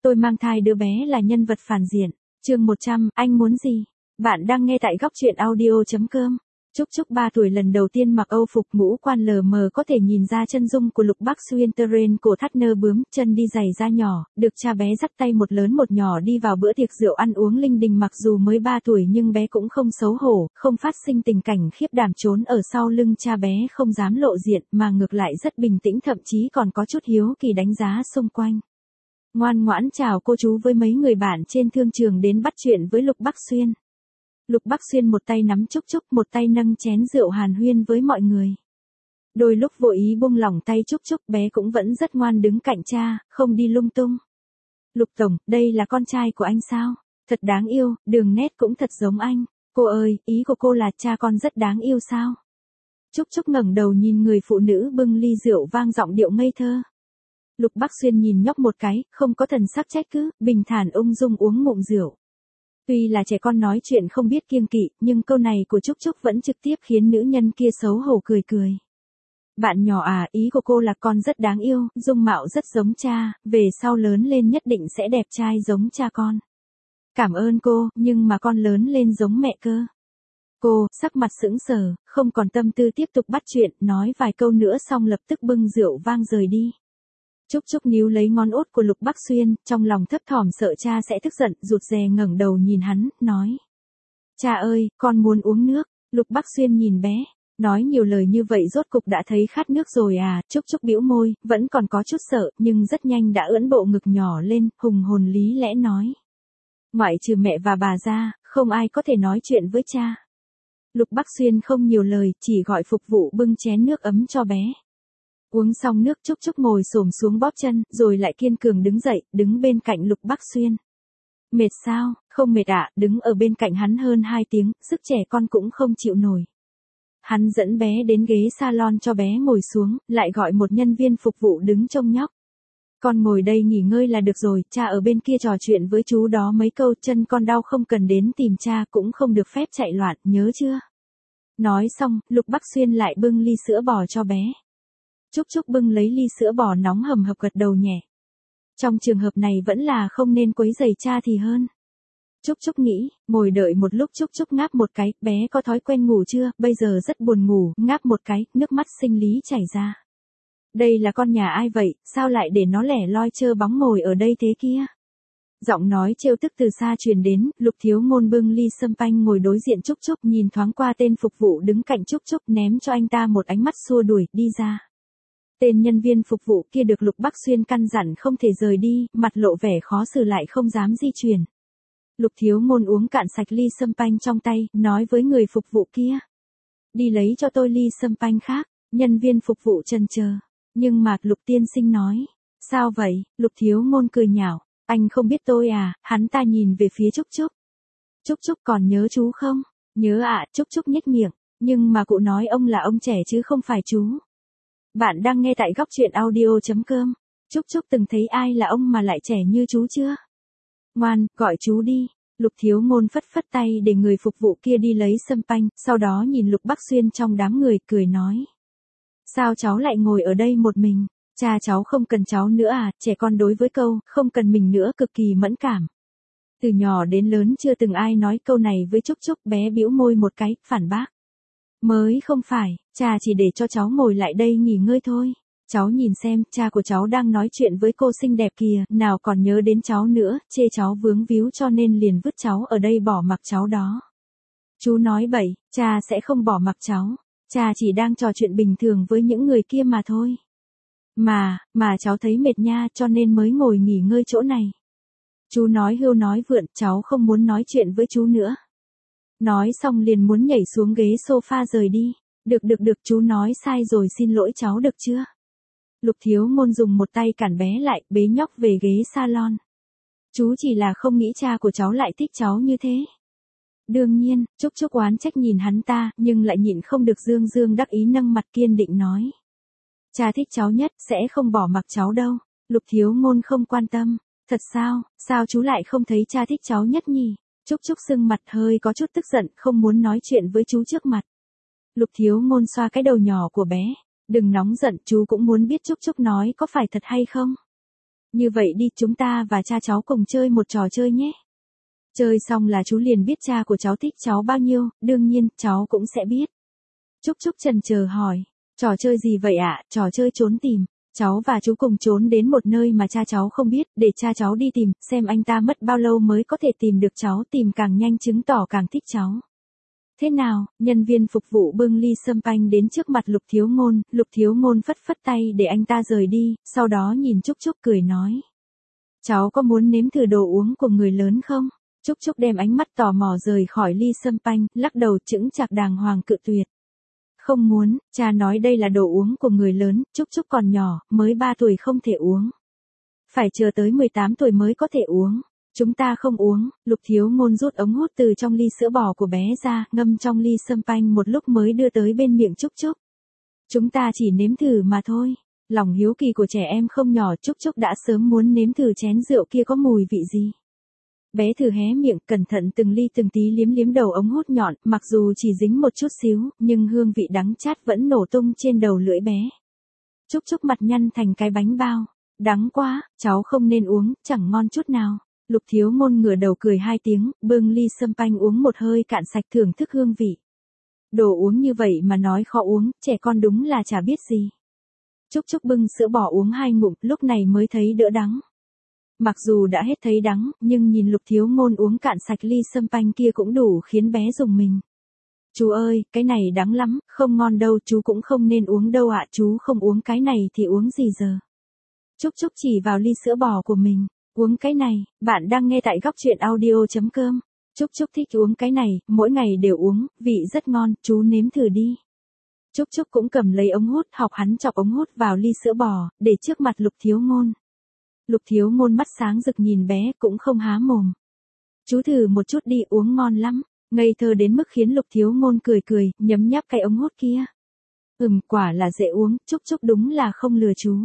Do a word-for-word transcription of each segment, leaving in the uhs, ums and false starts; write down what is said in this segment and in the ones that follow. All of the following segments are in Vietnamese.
Tôi mang thai đứa bé là nhân vật phản diện. Chương một trăm, anh muốn gì? Bạn đang nghe tại góc truyện audio chấm com. Trúc Trúc ba tuổi lần đầu tiên mặc Âu phục ngũ quan lờ mờ có thể nhìn ra chân dung của Lục Bắc Xuyên, terrain cổ thắt nơ bướm, chân đi giày da nhỏ, được cha bé dắt tay một lớn một nhỏ đi vào bữa tiệc rượu ăn uống linh đình. Mặc dù mới ba tuổi nhưng bé cũng không xấu hổ, không phát sinh tình cảnh khiếp đảm trốn ở sau lưng cha bé, không dám lộ diện mà ngược lại rất bình tĩnh, thậm chí còn có chút hiếu kỳ đánh giá xung quanh. Ngoan ngoãn chào cô chú với mấy người bạn trên thương trường đến bắt chuyện với Lục Bắc Xuyên. Lục Bắc Xuyên một tay nắm Trúc Trúc, một tay nâng chén rượu hàn huyên với mọi người. Đôi lúc vô ý buông lỏng tay Trúc Trúc, bé cũng vẫn rất ngoan đứng cạnh cha, không đi lung tung. Lục tổng, đây là con trai của anh sao? Thật đáng yêu, đường nét cũng thật giống anh. Cô ơi, ý của cô là cha con rất đáng yêu sao? Trúc Trúc ngẩng đầu nhìn người phụ nữ bưng ly rượu vang giọng điệu ngây thơ. Lục Bắc Xuyên nhìn nhóc một cái, không có thần sắc trách cứ, bình thản ung dung uống ngụm rượu. Tuy là trẻ con nói chuyện không biết kiêng kỵ, nhưng câu này của Trúc Trúc vẫn trực tiếp khiến nữ nhân kia xấu hổ cười cười. Bạn nhỏ à, ý của cô là con rất đáng yêu, dung mạo rất giống cha, về sau lớn lên nhất định sẽ đẹp trai giống cha con. Cảm ơn cô, nhưng mà con lớn lên giống mẹ cơ. Cô, sắc mặt sững sờ, không còn tâm tư tiếp tục bắt chuyện, nói vài câu nữa xong lập tức bưng rượu vang rời đi. Trúc Trúc níu lấy ngón út của Lục Bắc Xuyên, trong lòng thấp thỏm sợ cha sẽ tức giận, rụt rè ngẩng đầu nhìn hắn, nói. Cha ơi, con muốn uống nước. Lục Bắc Xuyên nhìn bé, nói nhiều lời như vậy rốt cục đã thấy khát nước rồi à? Trúc Trúc bĩu môi, vẫn còn có chút sợ, nhưng rất nhanh đã ưỡn bộ ngực nhỏ lên, hùng hồn lý lẽ nói. Ngoại trừ mẹ và bà ra, không ai có thể nói chuyện với cha. Lục Bắc Xuyên không nhiều lời, chỉ gọi phục vụ bưng chén nước ấm cho bé. Uống xong nước, Trúc Trúc ngồi xổm xuống bóp chân, rồi lại kiên cường đứng dậy, đứng bên cạnh Lục Bắc Xuyên. Mệt sao? Không mệt ạ, à, đứng ở bên cạnh hắn hơn hai tiếng, sức trẻ con cũng không chịu nổi. Hắn dẫn bé đến ghế salon cho bé ngồi xuống, lại gọi một nhân viên phục vụ đứng trông nhóc. Con ngồi đây nghỉ ngơi là được rồi, cha ở bên kia trò chuyện với chú đó mấy câu, chân con đau không cần đến tìm cha, cũng không được phép chạy loạn, nhớ chưa? Nói xong, Lục Bắc Xuyên lại bưng ly sữa bò cho bé. Trúc Trúc bưng lấy ly sữa bò nóng hầm hập gật đầu nhẹ. Trong trường hợp này vẫn là không nên quấy rầy cha thì hơn. Trúc Trúc nghĩ, ngồi đợi một lúc Trúc Trúc ngáp một cái, bé có thói quen ngủ chưa, bây giờ rất buồn ngủ, ngáp một cái, nước mắt sinh lý chảy ra. Đây là con nhà ai vậy, sao lại để nó lẻ loi trơ bóng ngồi ở đây thế kia? Giọng nói trêu tức từ xa truyền đến, Lục Thiếu Ngôn bưng ly sâm panh ngồi đối diện Trúc Trúc, nhìn thoáng qua tên phục vụ đứng cạnh Trúc Trúc, ném cho anh ta một ánh mắt xua đuổi, đi ra. Tên nhân viên phục vụ kia được Lục Bắc Xuyên căn dặn không thể rời đi, mặt lộ vẻ khó xử lại không dám di chuyển. Lục Thiếu Ngôn uống cạn sạch ly sâm panh trong tay, nói với người phục vụ kia. Đi lấy cho tôi ly sâm panh khác, nhân viên phục vụ chần chờ. Nhưng mà Lục tiên sinh nói. Sao vậy? Lục Thiếu Ngôn cười nhạo. Anh không biết tôi à? Hắn ta nhìn về phía Trúc Trúc. Trúc Trúc còn nhớ chú không? Nhớ ạ, à, Trúc Trúc nhếch miệng. Nhưng mà cụ nói ông là ông trẻ chứ không phải chú. Bạn đang nghe tại góc truyện audio chấm com. Trúc Trúc từng thấy ai là ông mà lại trẻ như chú chưa? Ngoan, gọi chú đi. Lục Thiếu Ngôn phất phất tay để người phục vụ kia đi lấy sâm panh, sau đó nhìn Lục Bắc Xuyên trong đám người, cười nói. Sao cháu lại ngồi ở đây một mình? Cha cháu không cần cháu nữa à? Trẻ con đối với câu, không cần mình nữa cực kỳ mẫn cảm. Từ nhỏ đến lớn chưa từng ai nói câu này với Trúc Trúc, bé bĩu môi một cái, phản bác. Mới không phải, cha chỉ để cho cháu ngồi lại đây nghỉ ngơi thôi. Cháu nhìn xem, cha của cháu đang nói chuyện với cô xinh đẹp kìa, nào còn nhớ đến cháu nữa, chê cháu vướng víu cho nên liền vứt cháu ở đây bỏ mặc cháu đó. Chú nói bậy, cha sẽ không bỏ mặc cháu. Cha chỉ đang trò chuyện bình thường với những người kia mà thôi. Mà, mà cháu thấy mệt nha cho nên mới ngồi nghỉ ngơi chỗ này. Chú nói hưu nói vượn, cháu không muốn nói chuyện với chú nữa. Nói xong liền muốn nhảy xuống ghế sofa rời đi. Được được được, chú nói sai rồi, xin lỗi cháu được chưa? Lục Thiếu Ngôn dùng một tay cản bé lại, bế nhóc về ghế salon. Chú chỉ là không nghĩ cha của cháu lại thích cháu như thế. Đương nhiên, Trúc Trúc oán trách nhìn hắn ta, nhưng lại nhịn không được dương dương đắc ý nâng mặt kiên định nói. Cha thích cháu nhất, sẽ không bỏ mặc cháu đâu. Lục Thiếu Ngôn không quan tâm. Thật sao, sao chú lại không thấy cha thích cháu nhất nhỉ? Trúc Trúc sưng mặt hơi có chút tức giận, không muốn nói chuyện với chú trước mặt. Lục Thiếu Ngôn xoa cái đầu nhỏ của bé. Đừng nóng giận, chú cũng muốn biết Trúc Trúc nói có phải thật hay không. Như vậy đi, chúng ta và cha cháu cùng chơi một trò chơi nhé. Chơi xong là chú liền biết cha của cháu thích cháu bao nhiêu, đương nhiên, cháu cũng sẽ biết. Trúc Trúc chần chờ hỏi, trò chơi gì vậy ạ? À? Trò chơi trốn tìm. Cháu và chú cùng trốn đến một nơi mà cha cháu không biết, để cha cháu đi tìm, xem anh ta mất bao lâu mới có thể tìm được cháu, tìm càng nhanh chứng tỏ càng thích cháu. Thế nào? Nhân viên phục vụ bưng ly sâm panh đến trước mặt Lục Thiếu Ngôn, Lục Thiếu Ngôn phất phất tay để anh ta rời đi, sau đó nhìn Trúc Trúc cười nói. Cháu có muốn nếm thử đồ uống của người lớn không? Trúc Trúc đem ánh mắt tò mò rời khỏi ly sâm panh, lắc đầu chững chạc đàng hoàng cự tuyệt. Không muốn, cha nói đây là đồ uống của người lớn, Trúc Trúc còn nhỏ, mới ba tuổi không thể uống. Phải chờ tới mười tám tuổi mới có thể uống. Chúng ta không uống. Lục Thiếu Ngôn rút ống hút từ trong ly sữa bò của bé ra, ngâm trong ly sâm panh một lúc mới đưa tới bên miệng Trúc Trúc. Chúng ta chỉ nếm thử mà thôi. Lòng hiếu kỳ của trẻ em không nhỏ, Trúc Trúc đã sớm muốn nếm thử chén rượu kia có mùi vị gì. Bé thử hé miệng, cẩn thận từng ly từng tí liếm liếm đầu ống hút nhọn, mặc dù chỉ dính một chút xíu, nhưng hương vị đắng chát vẫn nổ tung trên đầu lưỡi bé. Trúc Trúc mặt nhăn thành cái bánh bao. Đắng quá, cháu không nên uống, chẳng ngon chút nào. Lục Thiếu Ngôn ngửa đầu cười hai tiếng, bưng ly sâm panh uống một hơi cạn sạch thưởng thức hương vị. Đồ uống như vậy mà nói khó uống, trẻ con đúng là chả biết gì. Trúc Trúc bưng sữa bò uống hai ngụm, lúc này mới thấy đỡ đắng. Mặc dù đã hết thấy đắng, nhưng nhìn Lục Thiếu Ngôn uống cạn sạch ly sâm panh kia cũng đủ khiến bé rùng mình. Chú ơi, cái này đắng lắm, không ngon đâu, chú cũng không nên uống đâu ạ, chú không uống cái này thì uống gì giờ? Trúc Trúc chỉ vào ly sữa bò của mình, uống cái này, bạn đang nghe tại góc truyện audio chấm com. Trúc Trúc thích uống cái này, mỗi ngày đều uống, vị rất ngon, chú nếm thử đi. Trúc Trúc cũng cầm lấy ống hút, học hắn chọc ống hút vào ly sữa bò, để trước mặt Lục Thiếu Ngôn. Lục Thiếu Ngôn mắt sáng rực nhìn bé, cũng không há mồm. Chú thử một chút đi, uống ngon lắm. Ngây thơ đến mức khiến Lục Thiếu Ngôn cười cười, nhấm nháp cái ống hút kia. Ừm, quả là dễ uống, Trúc Trúc đúng là không lừa chú.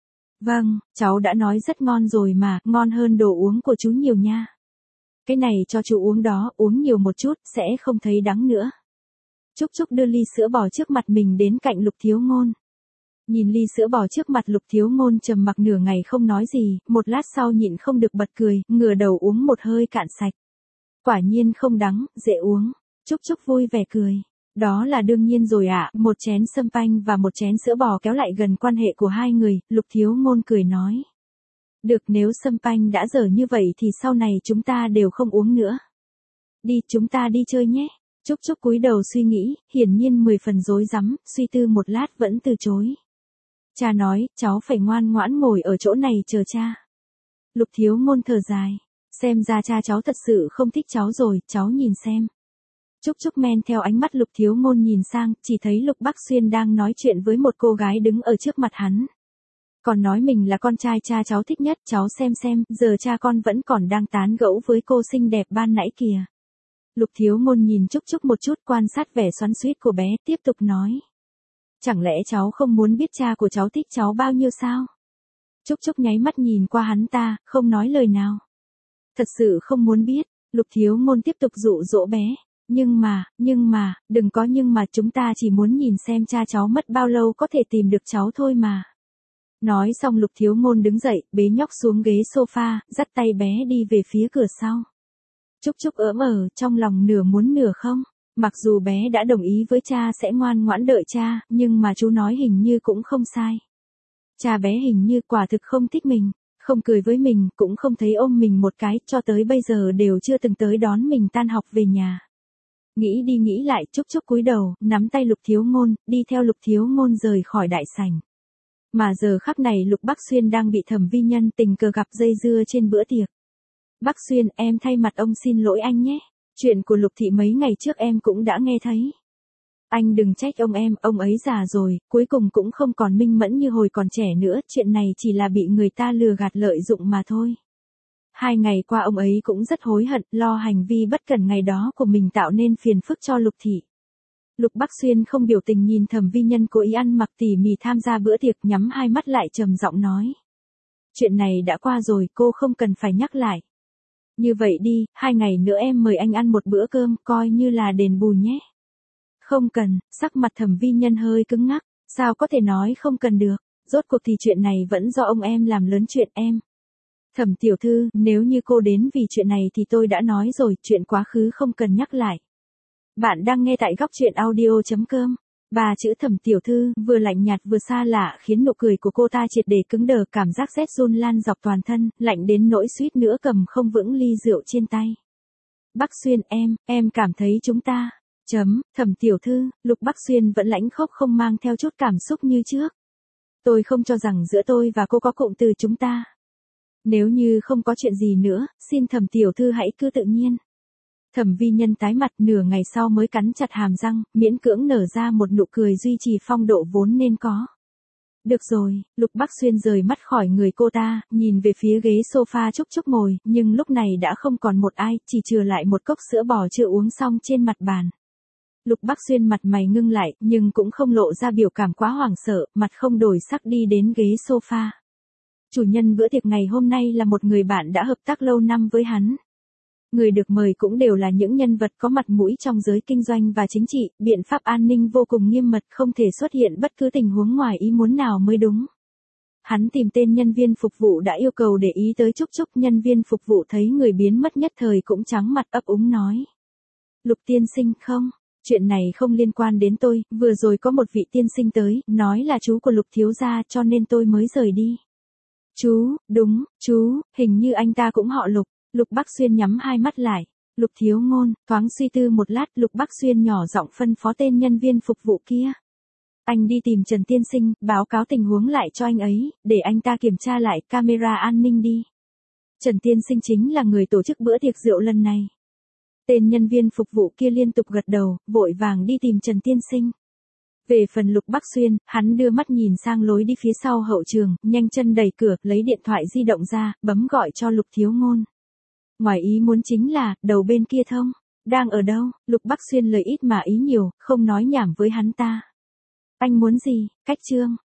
Vâng, cháu đã nói rất ngon rồi mà, ngon hơn đồ uống của chú nhiều nha. Cái này cho chú uống đó, uống nhiều một chút, sẽ không thấy đắng nữa. Trúc Trúc đưa ly sữa bò trước mặt mình đến cạnh Lục Thiếu Ngôn. Nhìn ly sữa bò trước mặt Lục Thiếu Ngôn trầm mặc nửa ngày không nói gì, một lát sau nhịn không được bật cười, ngửa đầu uống một hơi cạn sạch. Quả nhiên không đắng, dễ uống. Trúc Trúc vui vẻ cười. Đó là đương nhiên rồi ạ, à, một chén sâm panh và một chén sữa bò kéo lại gần quan hệ của hai người, Lục Thiếu Ngôn cười nói. Được, nếu sâm panh đã dở như vậy thì sau này chúng ta đều không uống nữa. Đi, chúng ta đi chơi nhé. Trúc Trúc cúi đầu suy nghĩ, hiển nhiên mười phần rối rắm, suy tư một lát vẫn từ chối. Cha nói, cháu phải ngoan ngoãn ngồi ở chỗ này chờ cha. Lục Thiếu Ngôn thở dài. Xem ra cha cháu thật sự không thích cháu rồi, cháu nhìn xem. Trúc Trúc men theo ánh mắt Lục Thiếu Ngôn nhìn sang, chỉ thấy Lục Bắc Xuyên đang nói chuyện với một cô gái đứng ở trước mặt hắn. Còn nói mình là con trai cha cháu thích nhất, cháu xem xem, giờ cha con vẫn còn đang tán gẫu với cô xinh đẹp ban nãy kìa. Lục Thiếu Ngôn nhìn Trúc Trúc một chút, quan sát vẻ xoắn xuýt của bé, tiếp tục nói. Chẳng lẽ cháu không muốn biết cha của cháu thích cháu bao nhiêu sao? Trúc Trúc nháy mắt nhìn qua hắn ta, không nói lời nào. Thật sự không muốn biết, Lục Thiếu Ngôn tiếp tục dụ dỗ bé. Nhưng mà, nhưng mà, đừng có nhưng mà, chúng ta chỉ muốn nhìn xem cha cháu mất bao lâu có thể tìm được cháu thôi mà. Nói xong Lục Thiếu Ngôn đứng dậy, bế nhóc xuống ghế sofa, dắt tay bé đi về phía cửa sau. Trúc Trúc ỡm ở, trong lòng nửa muốn nửa không. Mặc dù bé đã đồng ý với cha sẽ ngoan ngoãn đợi cha, nhưng mà chú nói hình như cũng không sai. Cha bé hình như quả thực không thích mình, không cười với mình, cũng không thấy ôm mình một cái, cho tới bây giờ đều chưa từng tới đón mình tan học về nhà. Nghĩ đi nghĩ lại, Trúc Trúc cúi đầu, nắm tay Lục Thiếu Ngôn, đi theo Lục Thiếu Ngôn rời khỏi đại sảnh. Mà giờ khắc này Lục Bắc Xuyên đang bị Thẩm Vi Nhân tình cờ gặp dây dưa trên bữa tiệc. Bắc Xuyên, em thay mặt ông xin lỗi anh nhé. Chuyện của Lục Thị mấy ngày trước em cũng đã nghe thấy. Anh đừng trách ông em, ông ấy già rồi, cuối cùng cũng không còn minh mẫn như hồi còn trẻ nữa, chuyện này chỉ là bị người ta lừa gạt lợi dụng mà thôi. Hai ngày qua ông ấy cũng rất hối hận, lo hành vi bất cẩn ngày đó của mình tạo nên phiền phức cho Lục Thị. Lục Bắc Xuyên không biểu tình nhìn Thẩm Vi Nhân cố ý ăn mặc tỉ mỉ tham gia bữa tiệc, nhắm hai mắt lại trầm giọng nói. Chuyện này đã qua rồi, cô không cần phải nhắc lại. Như vậy đi, hai ngày nữa em mời anh ăn một bữa cơm, coi như là đền bù nhé. Không cần, sắc mặt Thẩm Vi Nhân hơi cứng ngắc, sao có thể nói không cần được, rốt cuộc thì chuyện này vẫn do ông em làm lớn chuyện em. Thẩm tiểu thư, nếu như cô đến vì chuyện này thì tôi đã nói rồi, chuyện quá khứ không cần nhắc lại. Bạn đang nghe tại góc truyện audio.com. Ba chữ Thẩm tiểu thư, vừa lạnh nhạt vừa xa lạ khiến nụ cười của cô ta triệt để cứng đờ, cảm giác rét run lan dọc toàn thân, lạnh đến nỗi suýt nữa cầm không vững ly rượu trên tay. Bắc Xuyên em, em cảm thấy chúng ta, chấm, Thẩm tiểu thư, Lục Bắc Xuyên vẫn lãnh khốc không mang theo chút cảm xúc như trước. Tôi không cho rằng giữa tôi và cô có cụm từ chúng ta. Nếu như không có chuyện gì nữa, xin Thẩm tiểu thư hãy cứ tự nhiên. Thẩm Vi Nhân tái mặt, nửa ngày sau mới cắn chặt hàm răng, miễn cưỡng nở ra một nụ cười duy trì phong độ vốn nên có. Được rồi, Lục Bắc Xuyên rời mắt khỏi người cô ta, nhìn về phía ghế sofa Trúc Trúc ngồi, nhưng lúc này đã không còn một ai, chỉ chừa lại một cốc sữa bò chưa uống xong trên mặt bàn. Lục Bắc Xuyên mặt mày ngưng lại, nhưng cũng không lộ ra biểu cảm quá hoảng sợ, mặt không đổi sắc đi đến ghế sofa. Chủ nhân bữa tiệc ngày hôm nay là một người bạn đã hợp tác lâu năm với hắn. Người được mời cũng đều là những nhân vật có mặt mũi trong giới kinh doanh và chính trị, biện pháp an ninh vô cùng nghiêm mật, không thể xuất hiện bất cứ tình huống ngoài ý muốn nào mới đúng. Hắn tìm tên nhân viên phục vụ đã yêu cầu để ý tới Trúc Trúc, nhân viên phục vụ thấy người biến mất nhất thời cũng trắng mặt ấp úng nói. Lục tiên sinh không, chuyện này không liên quan đến tôi, vừa rồi có một vị tiên sinh tới, nói là chú của Lục thiếu gia cho nên tôi mới rời đi. Chú, đúng, chú, hình như anh ta cũng họ Lục. Lục Bắc Xuyên nhắm hai mắt lại. Lục thiếu ngôn, thoáng suy tư một lát, Lục Bắc Xuyên nhỏ giọng phân phó tên nhân viên phục vụ kia. Anh đi tìm Trần tiên sinh, báo cáo tình huống lại cho anh ấy, để anh ta kiểm tra lại camera an ninh đi. Trần tiên sinh chính là người tổ chức bữa tiệc rượu lần này. Tên nhân viên phục vụ kia liên tục gật đầu, vội vàng đi tìm Trần tiên sinh. Về phần Lục Bắc Xuyên, hắn đưa mắt nhìn sang lối đi phía sau hậu trường, nhanh chân đẩy cửa, lấy điện thoại di động ra, bấm gọi cho Lục thiếu ngôn. Ngoài ý muốn chính là, đầu bên kia thông. Đang ở đâu? Lục Bắc Xuyên lời ít mà ý nhiều, không nói nhảm với hắn ta. Anh muốn gì? Cách trương.